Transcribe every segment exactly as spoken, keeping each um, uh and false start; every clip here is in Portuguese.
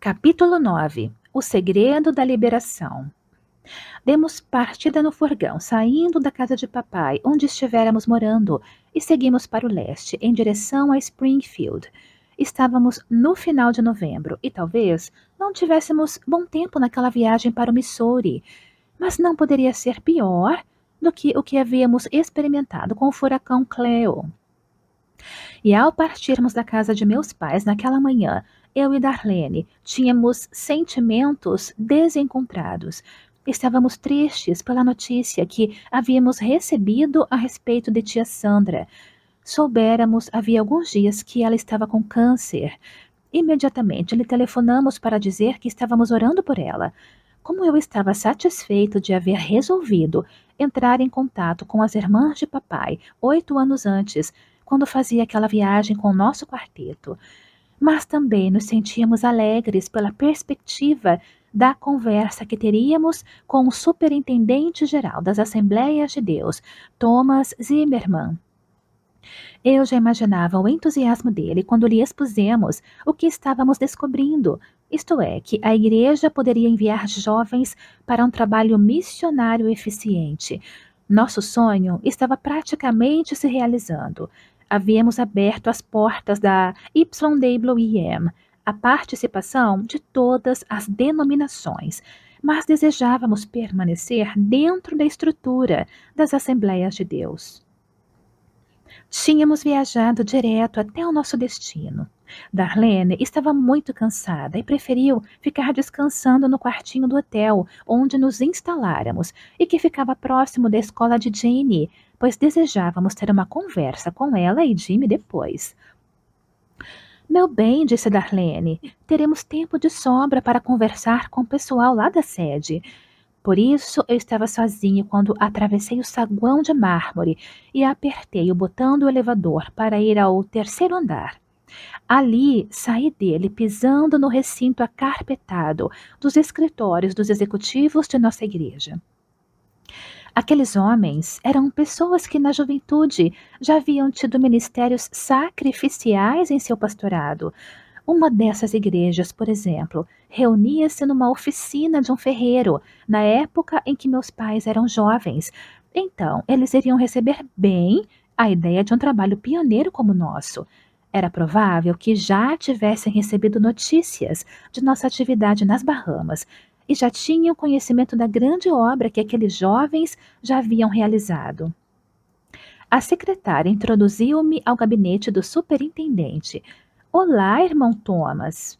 Capítulo nove. O segredo da liberação. Demos partida no furgão, saindo da casa de papai, onde estivéramos morando, e seguimos para o leste, em direção a Springfield. Estávamos no final de novembro e talvez não tivéssemos bom tempo naquela viagem para o Missouri, mas não poderia ser pior do que o que havíamos experimentado com o furacão Cleo. E ao partirmos da casa de meus pais naquela manhã, eu e Darlene tínhamos sentimentos desencontrados. Estávamos tristes pela notícia que havíamos recebido a respeito de tia Sandra. Soubéramos havia alguns dias que ela estava com câncer. Imediatamente lhe telefonamos para dizer que estávamos orando por ela. Como eu estava satisfeito de haver resolvido entrar em contato com as irmãs de papai oito anos antes, quando fazia aquela viagem com o nosso quarteto. Mas também nos sentíamos alegres pela perspectiva da conversa que teríamos com o superintendente-geral das Assembleias de Deus, Thomas Zimmerman. Eu já imaginava o entusiasmo dele quando lhe expusemos o que estávamos descobrindo, isto é, que a igreja poderia enviar jovens para um trabalho missionário eficiente. Nosso sonho estava praticamente se realizando. Havíamos aberto as portas da Y W E M, a participação de todas as denominações, mas desejávamos permanecer dentro da estrutura das Assembleias de Deus. Tínhamos viajado direto até o nosso destino. Darlene estava muito cansada e preferiu ficar descansando no quartinho do hotel, onde nos instaláramos, e que ficava próximo da escola de Jane, pois desejávamos ter uma conversa com ela e Jimmy depois. Meu bem, disse Darlene, teremos tempo de sobra para conversar com o pessoal lá da sede. Por isso, eu estava sozinho quando atravessei o saguão de mármore e apertei o botão do elevador para ir ao terceiro andar. Ali, saí dele pisando no recinto acarpetado dos escritórios dos executivos de nossa igreja. Aqueles homens eram pessoas que na juventude já haviam tido ministérios sacrificiais em seu pastorado. Uma dessas igrejas, por exemplo, reunia-se numa oficina de um ferreiro, na época em que meus pais eram jovens. Então, eles iriam receber bem a ideia de um trabalho pioneiro como o nosso. Era provável que já tivessem recebido notícias de nossa atividade nas Bahamas e já tinham conhecimento da grande obra que aqueles jovens já haviam realizado. A secretária introduziu-me ao gabinete do superintendente. Olá, irmão Thomas.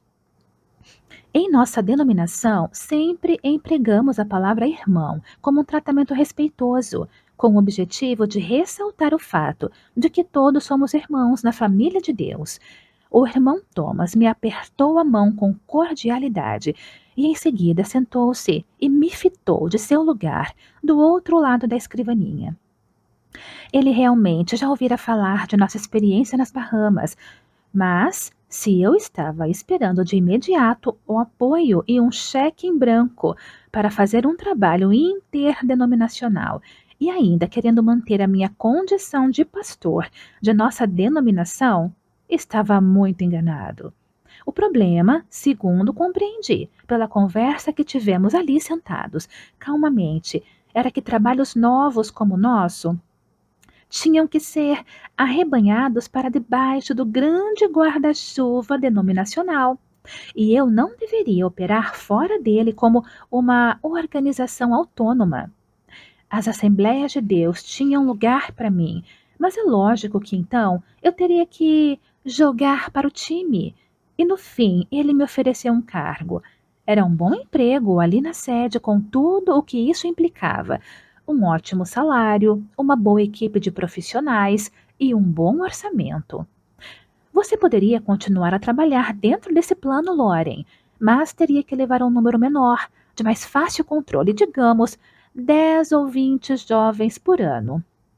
Em nossa denominação, sempre empregamos a palavra irmão como um tratamento respeitoso, com o objetivo de ressaltar o fato de que todos somos irmãos na família de Deus. O irmão Thomas me apertou a mão com cordialidade e em seguida sentou-se e me fitou de seu lugar do outro lado da escrivaninha. Ele realmente já ouvira falar de nossa experiência nas Bahamas, mas se eu estava esperando de imediato o apoio e um cheque em branco para fazer um trabalho interdenominacional e ainda querendo manter a minha condição de pastor de nossa denominação, estava muito enganado. O problema, segundo compreendi, pela conversa que tivemos ali sentados, calmamente, era que trabalhos novos como o nosso tinham que ser arrebanhados para debaixo do grande guarda-chuva denominacional, e eu não deveria operar fora dele como uma organização autônoma. As Assembleias de Deus tinham lugar para mim, mas é lógico que então eu teria que jogar para o time. E no fim ele me ofereceu um cargo. Era um bom emprego ali na sede com tudo o que isso implicava. Um ótimo salário, uma boa equipe de profissionais e um bom orçamento. Você poderia continuar a trabalhar dentro desse plano, Loren, mas teria que levar um número menor, de mais fácil controle, digamos, dez ou vinte jovens por ano.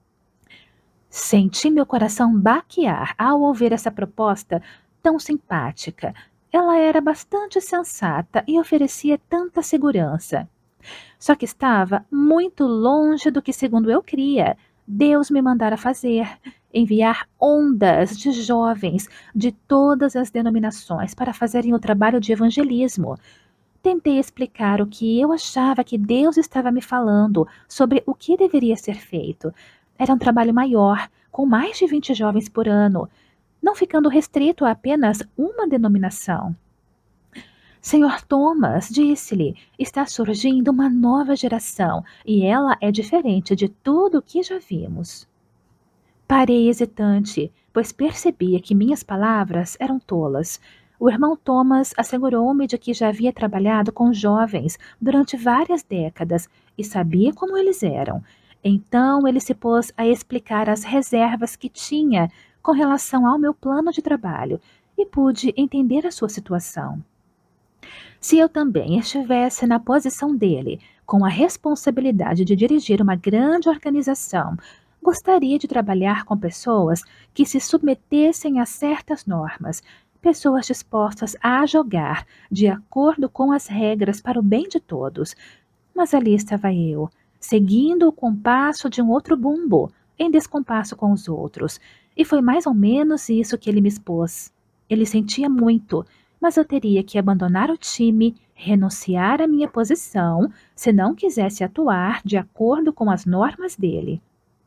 Senti meu coração baquear ao ouvir essa proposta tão simpática. Ela era bastante sensata e oferecia tanta segurança. Só que estava muito longe do que, segundo eu cria, Deus me mandara fazer. enviar ondas de jovens de todas as denominações para fazerem o trabalho de evangelismo. Tentei explicar o que eu achava que Deus estava me falando sobre o que deveria ser feito. Era um trabalho maior, com mais de vinte jovens por ano, não ficando restrito a apenas uma denominação. Senhor Thomas, disse-lhe, está surgindo uma nova geração e ela é diferente de tudo o que já vimos. Parei hesitante, pois percebia que minhas palavras eram tolas. O irmão Thomas assegurou-me de que já havia trabalhado com jovens durante várias décadas e sabia como eles eram. Então ele se pôs a explicar as reservas que tinha com relação ao meu plano de trabalho e pude entender a sua situação. Se eu também estivesse na posição dele, com a responsabilidade de dirigir uma grande organização, gostaria de trabalhar com pessoas que se submetessem a certas normas, pessoas dispostas a jogar de acordo com as regras para o bem de todos. Mas ali estava eu, seguindo o compasso de um outro bumbo, em descompasso com os outros, e foi mais ou menos isso que ele me expôs. Ele sentia muito, mas eu teria que abandonar o time, renunciar à minha posição, se não quisesse atuar de acordo com as normas dele.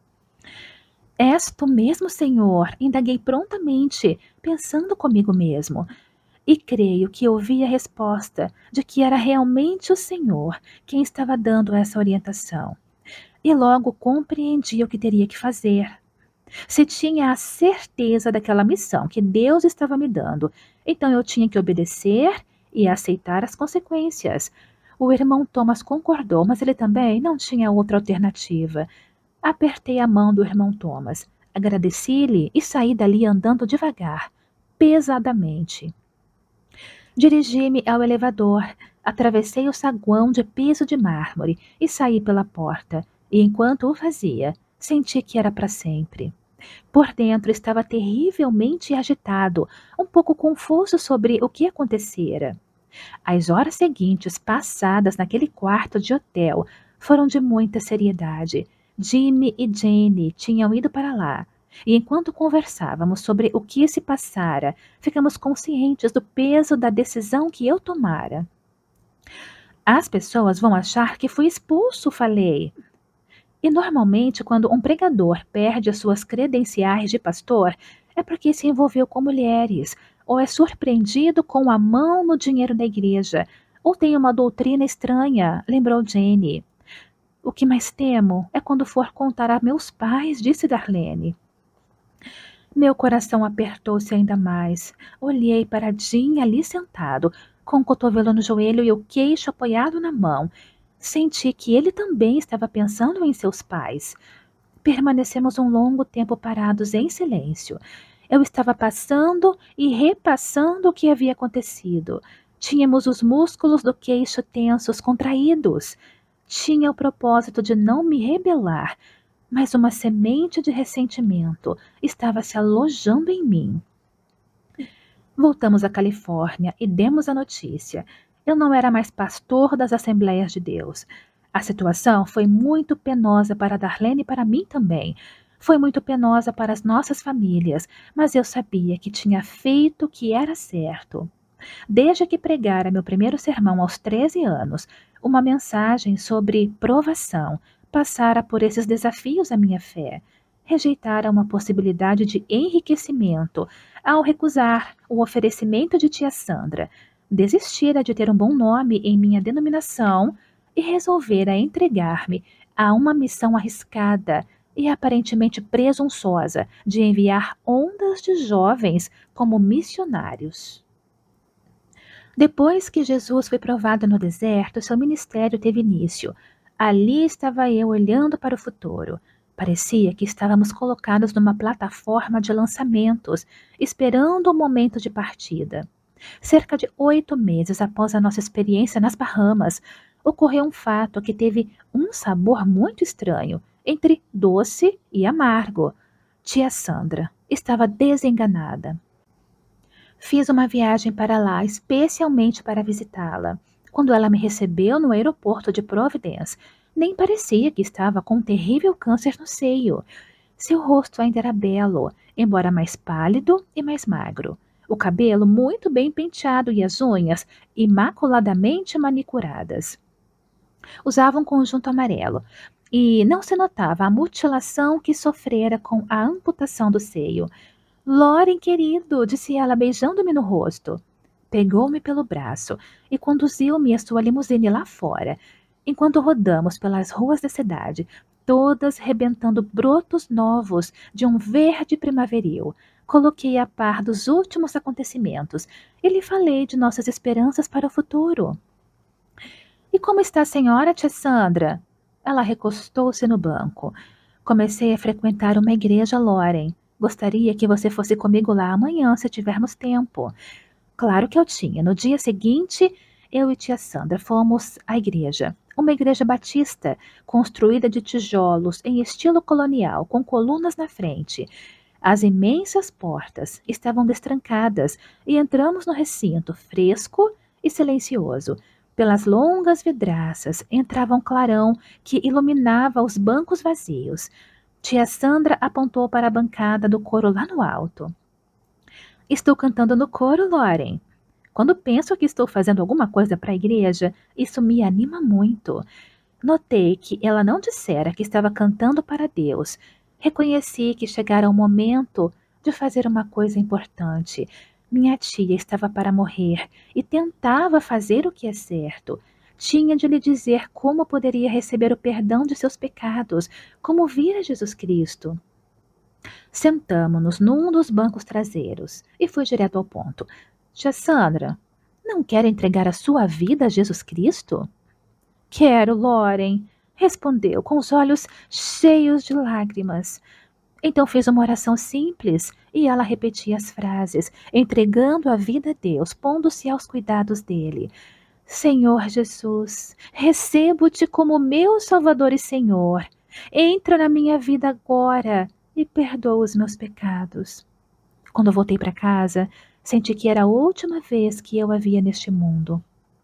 És tu mesmo, Senhor? Indaguei prontamente, pensando comigo mesmo. E creio que ouvi a resposta de que era realmente o Senhor quem estava dando essa orientação. E logo compreendi o que teria que fazer. Se tinha a certeza daquela missão que Deus estava me dando, então eu tinha que obedecer e aceitar as consequências. O irmão Thomas concordou, mas ele também não tinha outra alternativa. Apertei a mão do irmão Thomas, agradeci-lhe e saí dali andando devagar, pesadamente. Dirigi-me ao elevador, atravessei o saguão de piso de mármore e saí pela porta, e enquanto o fazia, senti que era para sempre. Por dentro estava terrivelmente agitado, um pouco confuso sobre o que acontecera. As horas seguintes passadas naquele quarto de hotel foram de muita seriedade. Jimmy e Jane tinham ido para lá, e enquanto conversávamos sobre o que se passara, ficamos conscientes do peso da decisão que eu tomara. As pessoas vão achar que fui expulso, falei. E normalmente, quando um pregador perde as suas credenciais de pastor, é porque se envolveu com mulheres, ou é surpreendido com a mão no dinheiro da igreja, ou tem uma doutrina estranha, lembrou Jane. O que mais temo é quando for contar a meus pais, disse Darlene. Meu coração apertou-se ainda mais. Olhei para Jim ali sentado, com o cotovelo no joelho e o queixo apoiado na mão. Senti que ele também estava pensando em seus pais. Permanecemos um longo tempo parados em silêncio. Eu estava passando e repassando o que havia acontecido. Tínhamos os músculos do queixo tensos, contraídos. Tinha o propósito de não me rebelar, mas uma semente de ressentimento estava se alojando em mim. Voltamos à Califórnia e demos a notícia. Eu não era mais pastor das Assembleias de Deus. A situação foi muito penosa para Darlene e para mim também. Foi muito penosa para as nossas famílias, mas eu sabia que tinha feito o que era certo. Desde que pregara meu primeiro sermão aos treze anos, uma mensagem sobre provação, passara por esses desafios à minha fé. Rejeitara uma possibilidade de enriquecimento ao recusar o oferecimento de tia Sandra. Desistira de ter um bom nome em minha denominação e resolvera entregar-me a uma missão arriscada e aparentemente presunçosa de enviar ondas de jovens como missionários. Depois que Jesus foi provado no deserto, seu ministério teve início. Ali estava eu olhando para o futuro. Parecia que estávamos colocados numa plataforma de lançamentos, esperando o momento de partida. Cerca de oito meses após a nossa experiência nas Bahamas, ocorreu um fato que teve um sabor muito estranho, entre doce e amargo. Tia Sandra estava desenganada. Fiz uma viagem para lá especialmente para visitá-la. Quando ela me recebeu no aeroporto de Providence, nem parecia que estava com um terrível câncer no seio. Seu rosto ainda era belo, embora mais pálido e mais magro. O cabelo muito bem penteado e as unhas imaculadamente manicuradas. Usava um conjunto amarelo e não se notava a mutilação que sofrera com a amputação do seio. Loren, querido, disse ela beijando-me no rosto. Pegou-me pelo braço e conduziu-me à sua limusine lá fora, enquanto rodamos pelas ruas da cidade, todas rebentando brotos novos de um verde primaveril. Coloquei a par dos últimos acontecimentos e lhe falei de nossas esperanças para o futuro. E como está a senhora, tia Sandra? Ela recostou-se no banco. Comecei a frequentar uma igreja, Loren. Gostaria que você fosse comigo lá amanhã, se tivermos tempo. Claro que eu tinha. No dia seguinte, eu e tia Sandra fomos à igreja. Uma igreja batista, construída de tijolos em estilo colonial, com colunas na frente. As imensas portas estavam destrancadas e entramos no recinto fresco e silencioso. Pelas longas vidraças entrava um clarão que iluminava os bancos vazios. Tia Sandra apontou para a bancada do coro lá no alto. Estou cantando no coro, Loren. Quando penso que estou fazendo alguma coisa para a igreja, isso me anima muito. Notei que ela não dissera que estava cantando para Deus. Reconheci que chegara o momento de fazer uma coisa importante. Minha tia estava para morrer e tentava fazer o que é certo. Tinha de lhe dizer como poderia receber o perdão de seus pecados, como vira Jesus Cristo. Sentamo-nos num dos bancos traseiros e fui direto ao ponto. Tia Sandra, não quer entregar a sua vida a Jesus Cristo? Quero, Loren, respondeu com os olhos cheios de lágrimas. Então fez uma oração simples e ela repetia as frases, entregando a vida a Deus, pondo-se aos cuidados dele. Senhor Jesus, recebo-te como meu Salvador e Senhor. Entra na minha vida agora e perdoa os meus pecados. Quando voltei para casa, senti que era a última vez que eu a via neste mundo.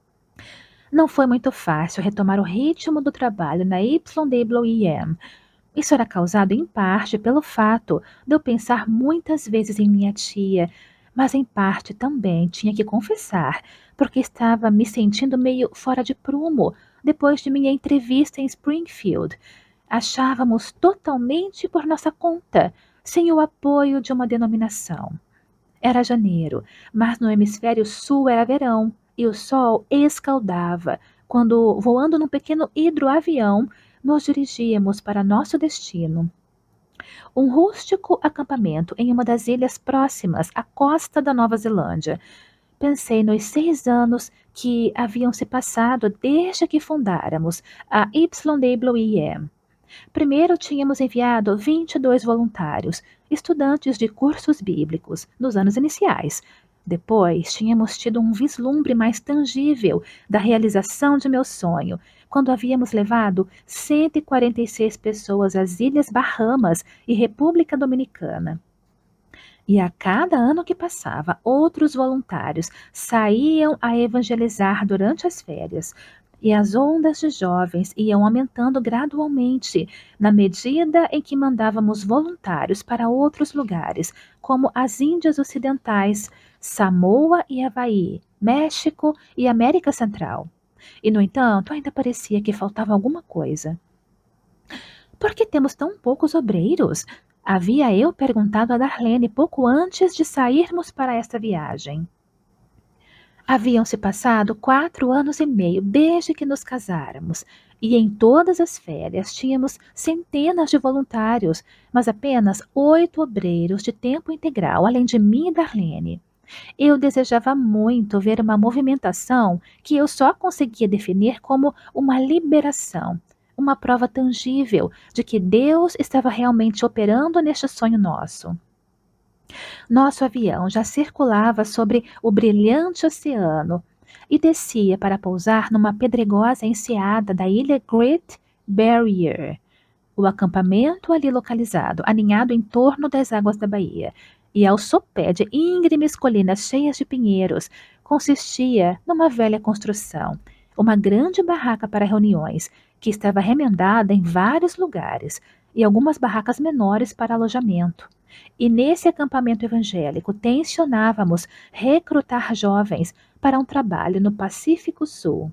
Não foi muito fácil retomar o ritmo do trabalho na Y W E M. Isso era causado em parte pelo fato de eu pensar muitas vezes em minha tia, mas em parte também tinha que confessar, porque estava me sentindo meio fora de prumo depois de minha entrevista em Springfield. Achávamos totalmente por nossa conta, sem o apoio de uma denominação. Era janeiro, mas no hemisfério sul era verão, e o sol escaldava, quando, voando num pequeno hidroavião, nos dirigíamos para nosso destino. Um rústico acampamento em uma das ilhas próximas à costa da Nova Zelândia. Pensei nos seis anos que haviam se passado desde que fundáramos a Y W E M. Primeiro tínhamos enviado vinte e dois voluntários, estudantes de cursos bíblicos, nos anos iniciais. Depois tínhamos tido um vislumbre mais tangível da realização de meu sonho, quando havíamos levado cento e quarenta e seis pessoas às Ilhas Bahamas e República Dominicana. E a cada ano que passava, outros voluntários saíam a evangelizar durante as férias. E as ondas de jovens iam aumentando gradualmente, na medida em que mandávamos voluntários para outros lugares, como as Índias Ocidentais, Samoa e Havaí, México e América Central. E, no entanto, ainda parecia que faltava alguma coisa. Por que temos tão poucos obreiros? Havia eu perguntado a Darlene pouco antes de sairmos para esta viagem. Haviam-se passado quatro anos e meio desde que nos casáramos, e em todas as férias tínhamos centenas de voluntários, mas apenas oito obreiros de tempo integral, além de mim e Darlene. Eu desejava muito ver uma movimentação que eu só conseguia definir como uma liberação, uma prova tangível de que Deus estava realmente operando neste sonho nosso. Nosso avião já circulava sobre o brilhante oceano e descia para pousar numa pedregosa enseada da ilha Great Barrier. O acampamento ali localizado, aninhado em torno das águas da baía, e ao sopé de íngremes colinas cheias de pinheiros, consistia numa velha construção, uma grande barraca para reuniões, que estava remendada em vários lugares, e algumas barracas menores para alojamento. E nesse acampamento evangélico tensionávamos recrutar jovens para um trabalho no Pacífico Sul.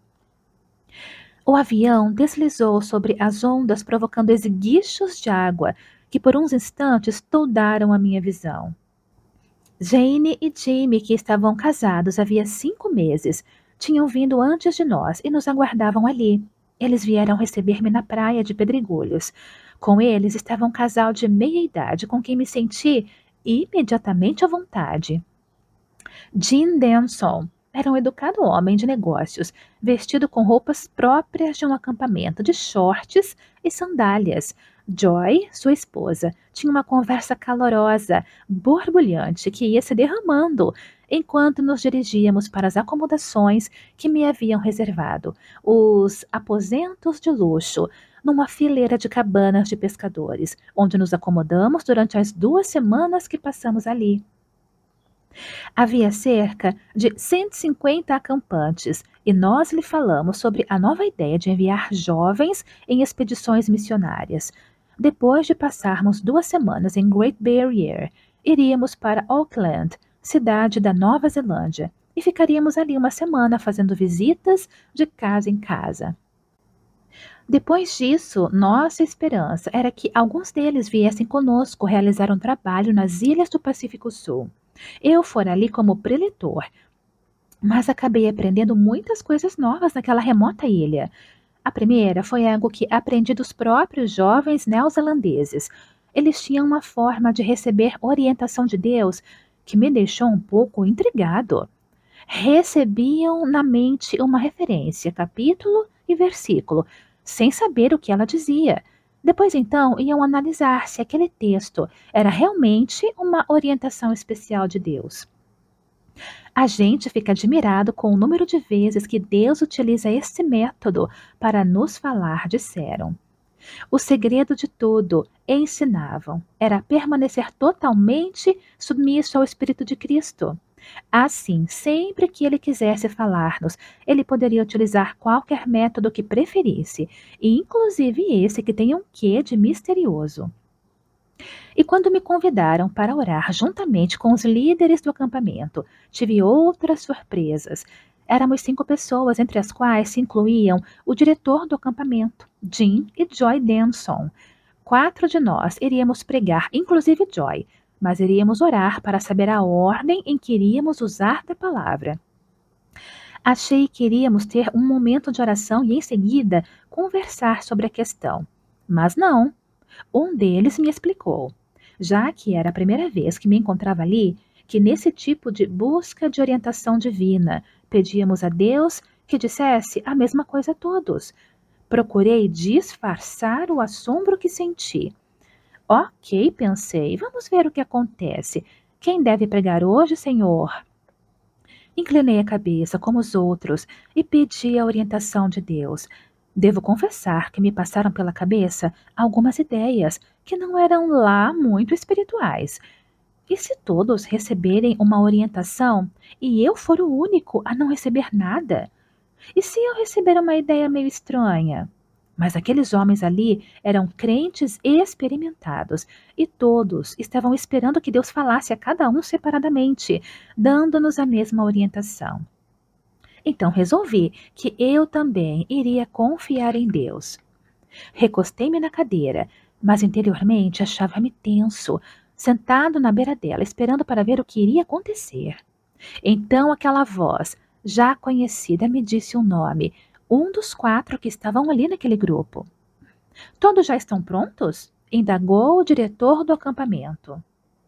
O avião deslizou sobre as ondas, provocando esguichos de água que por uns instantes toldaram a minha visão. Jane e Jamie, que estavam casados havia cinco meses, tinham vindo antes de nós e nos aguardavam ali. Eles vieram receber-me na praia de Pedregulhos. Com eles estava um casal de meia-idade com quem me senti imediatamente à vontade. Jean Denson era um educado homem de negócios, vestido com roupas próprias de um acampamento, de shorts e sandálias. Joy, sua esposa, tinha uma conversa calorosa, borbulhante, que ia se derramando enquanto nos dirigíamos para as acomodações que me haviam reservado, os aposentos de luxo, numa fileira de cabanas de pescadores, onde nos acomodamos durante as duas semanas que passamos ali. Havia cerca de cento e cinquenta acampantes e nós lhe falamos sobre a nova ideia de enviar jovens em expedições missionárias. Depois de passarmos duas semanas em Great Barrier, iríamos para Auckland, cidade da Nova Zelândia, e ficaríamos ali uma semana fazendo visitas de casa em casa. Depois disso, nossa esperança era que alguns deles viessem conosco realizar um trabalho nas ilhas do Pacífico Sul. Eu fora ali como preletor, mas acabei aprendendo muitas coisas novas naquela remota ilha. A primeira foi algo que aprendi dos próprios jovens neozelandeses. Eles tinham uma forma de receber orientação de Deus que me deixou um pouco intrigado. Recebiam na mente uma referência, capítulo e versículo, sem saber o que ela dizia. Depois, então, iam analisar se aquele texto era realmente uma orientação especial de Deus. A gente fica admirado com o número de vezes que Deus utiliza esse método para nos falar, disseram. O segredo de tudo, ensinavam, era permanecer totalmente submisso ao Espírito de Cristo. Assim, sempre que ele quisesse falar-nos, ele poderia utilizar qualquer método que preferisse, e inclusive esse que tem um quê de misterioso. E quando me convidaram para orar juntamente com os líderes do acampamento, tive outras surpresas. Éramos cinco pessoas, entre as quais se incluíam o diretor do acampamento, Jim e Joy Denson. Quatro de nós iríamos pregar, inclusive Joy, mas iríamos orar para saber a ordem em que iríamos usar da palavra. Achei que iríamos ter um momento de oração e, em seguida, conversar sobre a questão. Mas não. Um deles me explicou, já que era a primeira vez que me encontrava ali, que nesse tipo de busca de orientação divina, pedíamos a Deus que dissesse a mesma coisa a todos. Procurei disfarçar o assombro que senti. Ok, pensei, vamos ver o que acontece. Quem deve pregar hoje, Senhor? Inclinei a cabeça como os outros e pedi a orientação de Deus. Devo confessar que me passaram pela cabeça algumas ideias que não eram lá muito espirituais. E se todos receberem uma orientação e eu for o único a não receber nada? E se eu receber uma ideia meio estranha? Mas aqueles homens ali eram crentes experimentados e todos estavam esperando que Deus falasse a cada um separadamente, dando-nos a mesma orientação. Então resolvi que eu também iria confiar em Deus. Recostei-me na cadeira, mas interiormente achava-me tenso, sentado na beira dela, esperando para ver o que iria acontecer. Então aquela voz, já conhecida, me disse um nome, um dos quatro que estavam ali naquele grupo. Todos já estão prontos? Indagou o diretor do acampamento.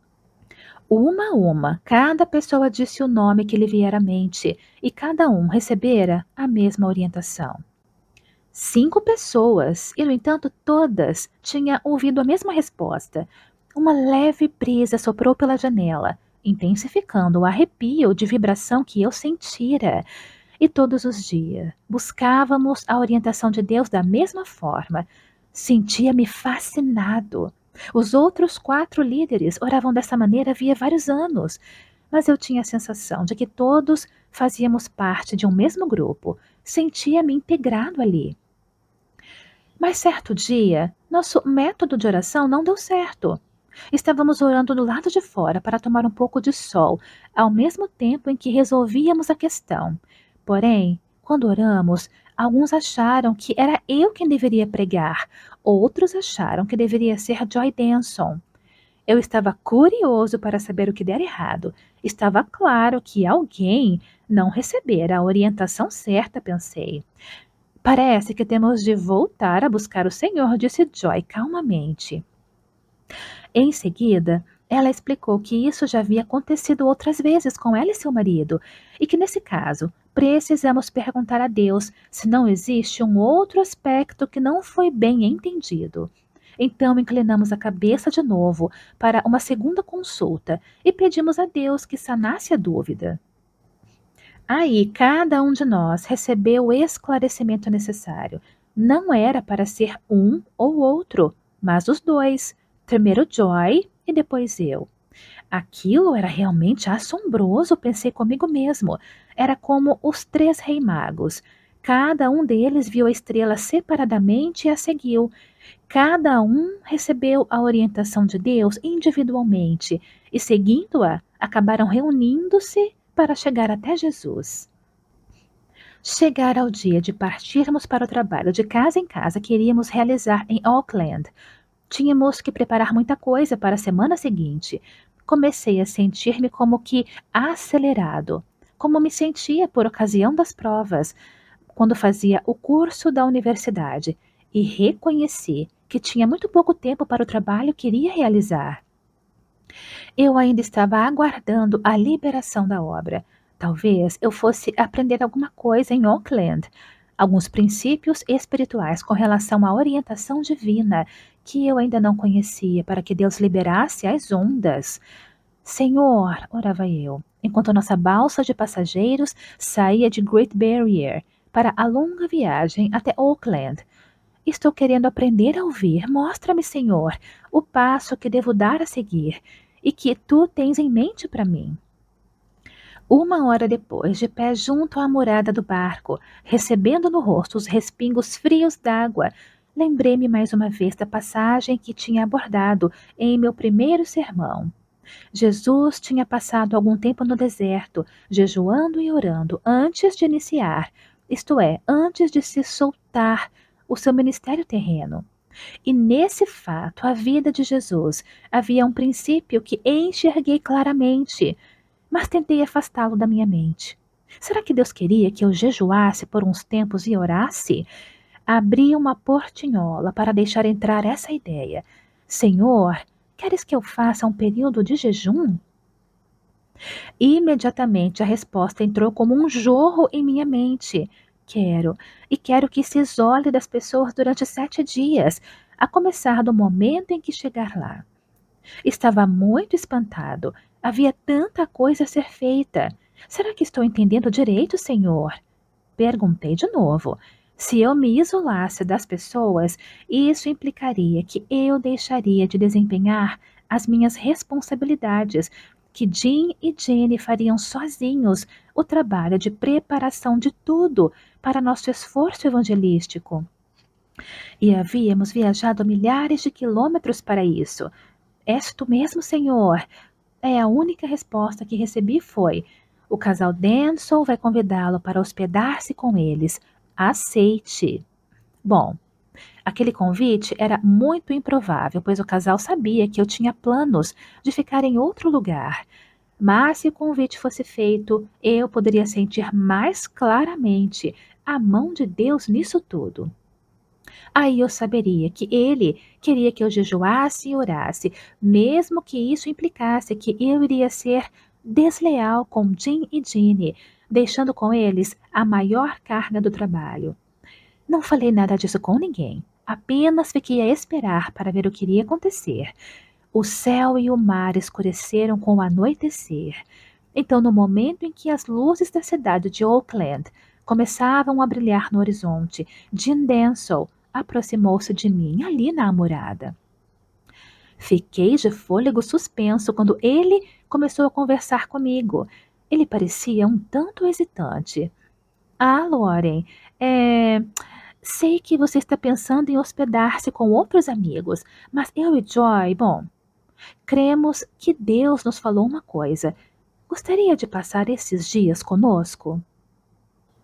Uma a uma, cada pessoa disse o nome que lhe viera à mente, e cada um recebera a mesma orientação. Cinco pessoas, e no entanto todas tinham ouvido a mesma resposta. Uma leve brisa soprou pela janela, intensificando o arrepio de vibração que eu sentira. E todos os dias buscávamos a orientação de Deus da mesma forma. Sentia-me fascinado. Os outros quatro líderes oravam dessa maneira havia vários anos, mas eu tinha a sensação de que todos fazíamos parte de um mesmo grupo. Sentia-me integrado ali. Mas certo dia, nosso método de oração não deu certo. Estávamos orando do lado de fora para tomar um pouco de sol, ao mesmo tempo em que resolvíamos a questão. Porém, quando oramos, alguns acharam que era eu quem deveria pregar, outros acharam que deveria ser Joy Denson. Eu estava curioso para saber o que dera errado. Estava claro que alguém não recebera a orientação certa, pensei. Parece que temos de voltar a buscar o Senhor, disse Joy calmamente. Em seguida, ela explicou que isso já havia acontecido outras vezes com ela e seu marido, e que nesse caso precisamos perguntar a Deus se não existe um outro aspecto que não foi bem entendido. Então inclinamos a cabeça de novo para uma segunda consulta e pedimos a Deus que sanasse a dúvida. Aí cada um de nós recebeu o esclarecimento necessário. Não era para ser um ou outro, mas os dois. Primeiro Joy e depois eu. Aquilo era realmente assombroso, pensei comigo mesmo. Era como os três rei magos. Cada um deles viu a estrela separadamente e a seguiu. Cada um recebeu a orientação de Deus individualmente e, seguindo-a, acabaram reunindo-se para chegar até Jesus. Chegar ao dia de partirmos para o trabalho de casa em casa que iríamos realizar em Auckland. Tínhamos que preparar muita coisa para a semana seguinte. Comecei a sentir-me como que acelerado, como me sentia por ocasião das provas, quando fazia o curso da universidade, e reconheci que tinha muito pouco tempo para o trabalho que iria realizar. Eu ainda estava aguardando a liberação da obra. Talvez eu fosse aprender alguma coisa em Auckland, alguns princípios espirituais com relação à orientação divina que eu ainda não conhecia, para que Deus liberasse as ondas. Senhor, orava eu, enquanto nossa balsa de passageiros saía de Great Barrier para a longa viagem até Auckland. Estou querendo aprender a ouvir. Mostra-me, Senhor, o passo que devo dar a seguir e que tu tens em mente para mim. Uma hora depois, de pé junto à murada do barco, recebendo no rosto os respingos frios d'água, lembrei-me mais uma vez da passagem que tinha abordado em meu primeiro sermão. Jesus tinha passado algum tempo no deserto, jejuando e orando antes de iniciar, isto é, antes de se soltar o seu ministério terreno. E nesse fato, a vida de Jesus havia um princípio que enxerguei claramente, mas tentei afastá-lo da minha mente. Será que Deus queria que eu jejuasse por uns tempos e orasse? Abri uma portinhola para deixar entrar essa ideia. Senhor, queres que eu faça um período de jejum? Imediatamente a resposta entrou como um jorro em minha mente. Quero, e quero que se isole das pessoas durante sete dias, a começar do momento em que chegar lá. Estava muito espantado. Havia tanta coisa a ser feita. Será que estou entendendo direito, Senhor? Perguntei de novo. Se eu me isolasse das pessoas, isso implicaria que eu deixaria de desempenhar as minhas responsabilidades, que Jim e Jenny fariam sozinhos o trabalho de preparação de tudo para nosso esforço evangelístico. E havíamos viajado milhares de quilômetros para isso. És tu mesmo, Senhor? É, a única resposta que recebi foi: o casal Denson vai convidá-lo para hospedar-se com eles. Aceite. Bom, aquele convite era muito improvável, pois o casal sabia que eu tinha planos de ficar em outro lugar. Mas se o convite fosse feito, eu poderia sentir mais claramente a mão de Deus nisso tudo. Aí eu saberia que ele queria que eu jejuasse e orasse, mesmo que isso implicasse que eu iria ser desleal com Jim e Jeannie, deixando com eles a maior carga do trabalho. Não falei nada disso com ninguém, apenas fiquei a esperar para ver o que iria acontecer. O céu e o mar escureceram com o anoitecer. Então, no momento em que as luzes da cidade de Auckland começavam a brilhar no horizonte, Jim Denson aproximou-se de mim ali na amurada. Fiquei de fôlego suspenso quando ele começou a conversar comigo. Ele parecia um tanto hesitante. Ah, Lauren, é... Sei que você está pensando em hospedar-se com outros amigos, mas eu e Joy, bom, cremos que Deus nos falou uma coisa. Gostaria de passar esses dias conosco?